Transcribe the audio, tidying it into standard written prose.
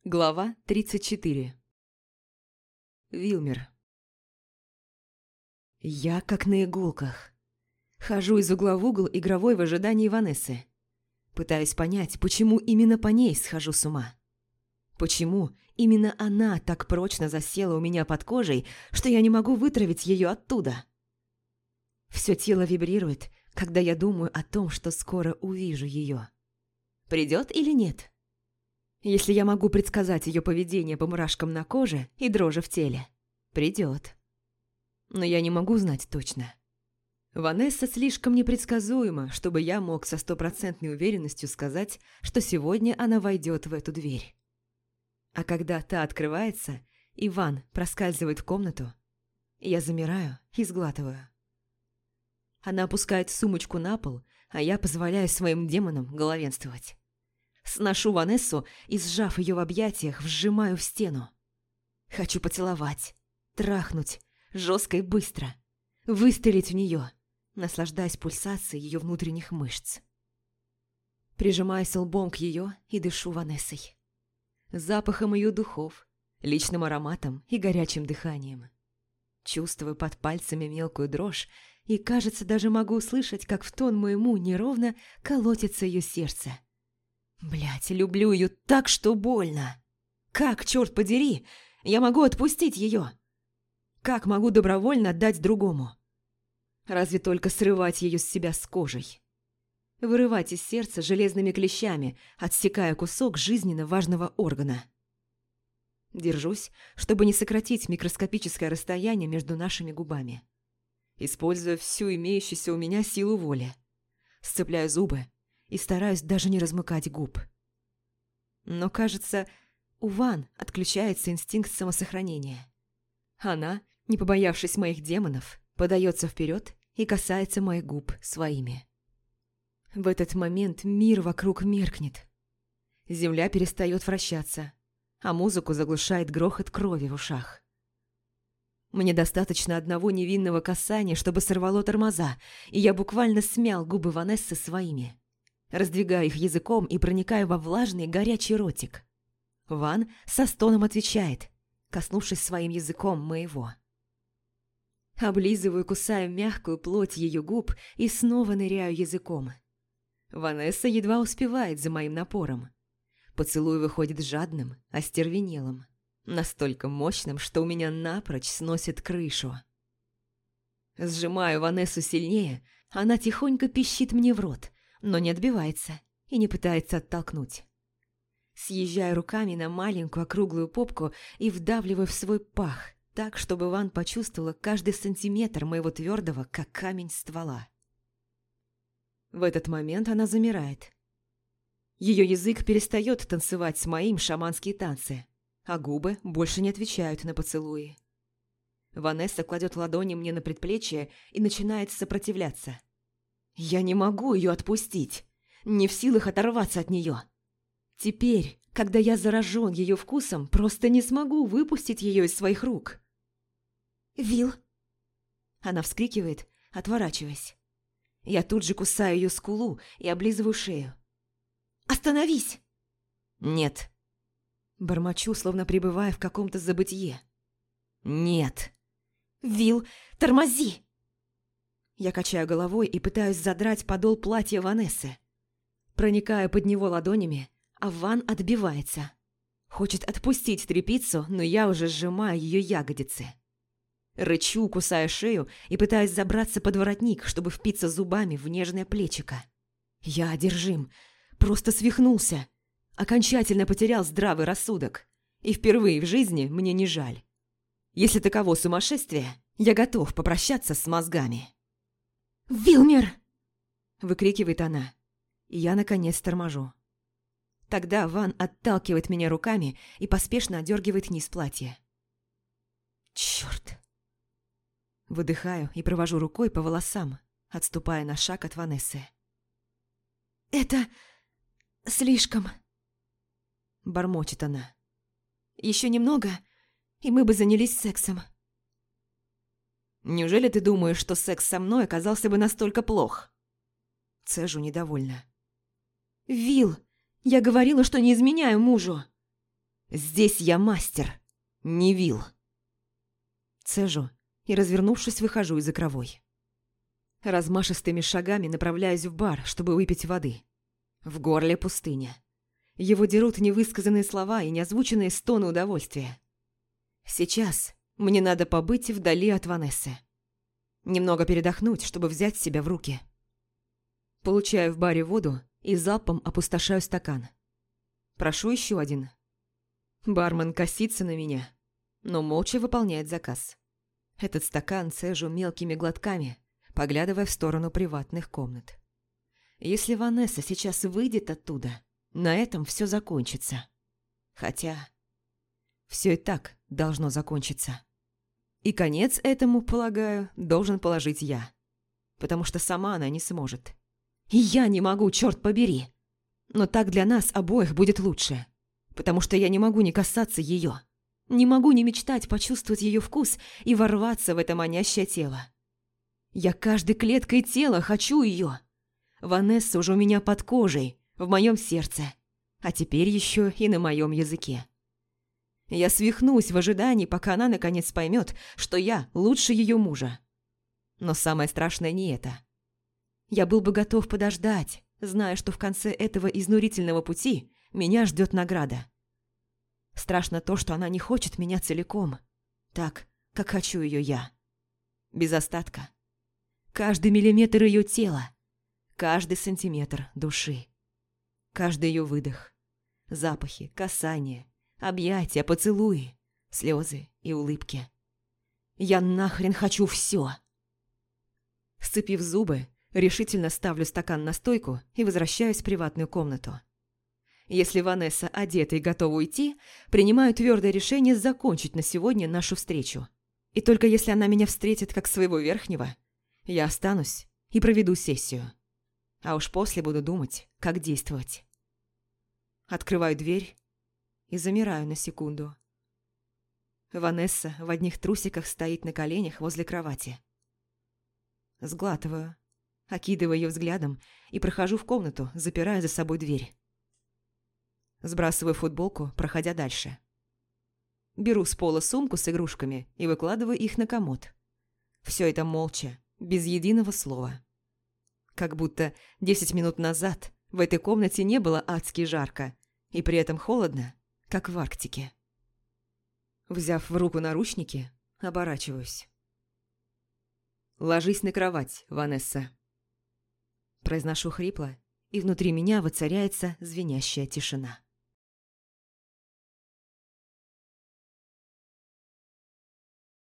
Глава 34. Вилмер. Я как на иголках. Хожу из угла в угол игровой в ожидании Ванессы. Пытаюсь понять, почему именно по ней схожу с ума. Почему именно она так прочно засела у меня под кожей, что я не могу вытравить ее оттуда. Все тело вибрирует, когда я думаю о том, что скоро увижу ее. Придет или нет? Если я могу предсказать ее поведение по мурашкам на коже и дрожи в теле, придет. Но я не могу знать точно. Ванесса слишком непредсказуема, чтобы я мог со стопроцентной уверенностью сказать, что сегодня она войдет в эту дверь. А когда та открывается, Иван проскальзывает в комнату, я замираю и сглатываю. Она опускает сумочку на пол, а я позволяю своим демонам главенствовать. Сношу Ванессу и, сжав ее в объятиях, вжимаю в стену. Хочу поцеловать, трахнуть, жестко и быстро, выстрелить в нее, наслаждаясь пульсацией ее внутренних мышц. Прижимаюсь лбом к ее и дышу Ванессой. Запахом ее духов, личным ароматом и горячим дыханием. Чувствую под пальцами мелкую дрожь и, кажется, даже могу услышать, как в тон моему неровно колотится ее сердце. Блядь, люблю ее так, что больно. Как, черт подери, я могу отпустить ее? Как могу добровольно отдать другому? Разве только срывать ее с себя с кожей. Вырывать из сердца железными клещами, отсекая кусок жизненно важного органа. Держусь, чтобы не сократить микроскопическое расстояние между нашими губами. Используя всю имеющуюся у меня силу воли. Сцепляю зубы и стараюсь даже не размыкать губ. Но, кажется, у Ван отключается инстинкт самосохранения. Она, не побоявшись моих демонов, подается вперед и касается моих губ своими. В этот момент мир вокруг меркнет. Земля перестает вращаться, а музыку заглушает грохот крови в ушах. Мне достаточно одного невинного касания, чтобы сорвало тормоза, и я буквально смял губы Ванессы своими. Раздвигаю их языком и проникаю во влажный горячий ротик. Ван со стоном отвечает, коснувшись своим языком моего. Облизываю, кусаю мягкую плоть ее губ и снова ныряю языком. Ванесса едва успевает за моим напором. Поцелуй выходит жадным, остервенелым, настолько мощным, что у меня напрочь сносит крышу. Сжимаю Ванессу сильнее, она тихонько пищит мне в рот, но не отбивается и не пытается оттолкнуть. Съезжаю руками на маленькую округлую попку и вдавливаю в свой пах, так, чтобы Ван почувствовала каждый сантиметр моего твердого, как камень, ствола. В этот момент она замирает. Ее язык перестает танцевать с моим шаманские танцы, а губы больше не отвечают на поцелуи. Ванесса кладет ладони мне на предплечье и начинает сопротивляться. Я не могу ее отпустить, не в силах оторваться от нее. Теперь, когда я заражен ее вкусом, просто не смогу выпустить ее из своих рук. «Вил!» Она вскрикивает, отворачиваясь. Я тут же кусаю ее скулу и облизываю шею. «Остановись!» «Нет!» Бормочу, словно пребывая в каком-то забытье. «Нет!» «Вил, тормози!» Я качаю головой и пытаюсь задрать подол платья Ванессы. Проникаю под него ладонями, а Ван отбивается. Хочет отпустить тряпицу, но я уже сжимаю ее ягодицы. Рычу, кусая шею и пытаюсь забраться под воротник, чтобы впиться зубами в нежное плечико. Я одержим, просто свихнулся. Окончательно потерял здравый рассудок. И впервые в жизни мне не жаль. Если таково сумасшествие, я готов попрощаться с мозгами. «Вилмер!» – выкрикивает она. И я, наконец, торможу. Тогда Ван отталкивает меня руками и поспешно одергивает низ платья. «Чёрт!» Выдыхаю и провожу рукой по волосам, отступая на шаг от Ванессы. «Это слишком!» – бормочет она. «Еще немного, и мы бы занялись сексом». «Неужели ты думаешь, что секс со мной оказался бы настолько плох?» Цежу недовольно. «Вил, я говорила, что не изменяю мужу!» Здесь я мастер, не Вил. Цежу и, развернувшись, выхожу из игровой. Размашистыми шагами направляюсь в бар, чтобы выпить воды. В горле пустыня. Его дерут невысказанные слова и неозвученные стоны удовольствия. Сейчас мне надо побыть вдали от Ванессы. Немного передохнуть, чтобы взять себя в руки. Получаю в баре воду и залпом опустошаю стакан. Прошу еще один. Бармен косится на меня, но молча выполняет заказ. Этот стакан цежу мелкими глотками, поглядывая в сторону приватных комнат. Если Ванесса сейчас выйдет оттуда, на этом все закончится. Хотя все и так должно закончиться. И конец этому, полагаю, должен положить я. Потому что сама она не сможет. И я не могу, черт побери. Но так для нас обоих будет лучше. Потому что я не могу не касаться ее. Не могу не мечтать почувствовать ее вкус и ворваться в это манящее тело. Я каждой клеткой тела хочу ее. Ванесса уже у меня под кожей, в моем сердце, а теперь еще и на моем языке. Я свихнусь в ожидании, пока она наконец поймет, что я лучше ее мужа. Но самое страшное не это. Я был бы готов подождать, зная, что в конце этого изнурительного пути меня ждет награда. Страшно то, что она не хочет меня целиком, так, как хочу ее я. Без остатка. Каждый миллиметр ее тела, каждый сантиметр души. Каждый ее выдох. Запахи, касания, объятия, поцелуи, слезы и улыбки. Я нахрен хочу все. Сцепив зубы, решительно ставлю стакан на стойку и возвращаюсь в приватную комнату. Если Ванесса одета и готова уйти, принимаю твердое решение закончить на сегодня нашу встречу. И только если она меня встретит как своего верхнего, я останусь и проведу сессию. А уж после буду думать, как действовать. Открываю дверь и замираю на секунду. Ванесса в одних трусиках стоит на коленях возле кровати. Сглатываю, окидываю ее взглядом и прохожу в комнату, запирая за собой дверь. Сбрасываю футболку, проходя дальше. Беру с пола сумку с игрушками и выкладываю их на комод. Все это молча, без единого слова. Как будто 10 минут назад в этой комнате не было адски жарко, и при этом холодно, как в Арктике. Взяв в руку наручники, оборачиваюсь. «Ложись на кровать, Ванесса». Произношу хрипло, и внутри меня воцаряется звенящая тишина.